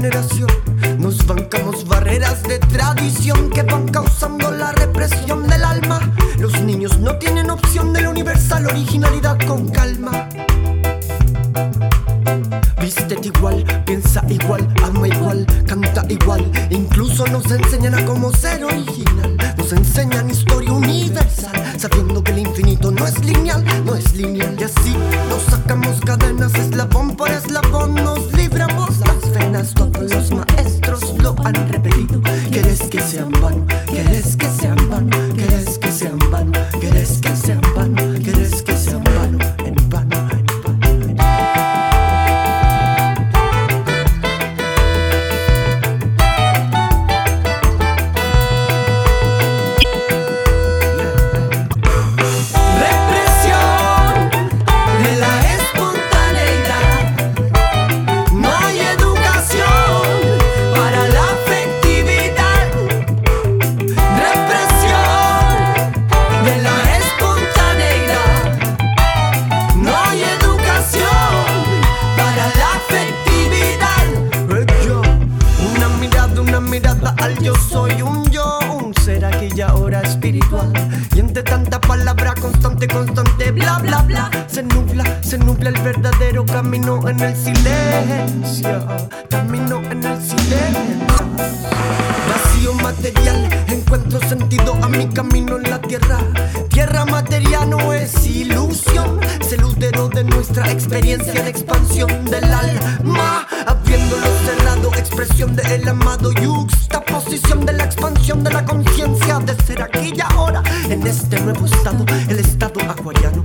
generación nos bancamos barreras de tradición que van causando la represión del alma. Los niños no tienen opción de la universal originalidad con calma. Vístete igual, piensa igual, ama igual, canta igual. Incluso nos enseñan a cómo ser original. Nos enseñan historia universal, sabiendo que el infinito no es lineal, no es lineal. Y así nos sacamos cadenas, eslabón por eslabón nos libramos las venas. Todos los maestros lo han repetido. ¿Quieres que sean vano? ¿Quieres que sean vano? ¿Quieres que sean vano? ¿Quieres que sean vano? ¿Quieres que sean vano? En vano. Yo soy un yo, un ser aquí y ahora espiritual. Y entre tanta palabra constante, bla bla bla, se nubla el verdadero camino en el silencio. Camino en el silencio. Vacío material, encuentro sentido a mi camino en la tierra. Tierra material no es ilusión, es el útero de nuestra experiencia de expansión del alma. Abriéndolo cerrado, expresión del amado, yuxtaposición de la expansión de la conciencia de ser aquí y ahora en este nuevo estado, el estado acuariano.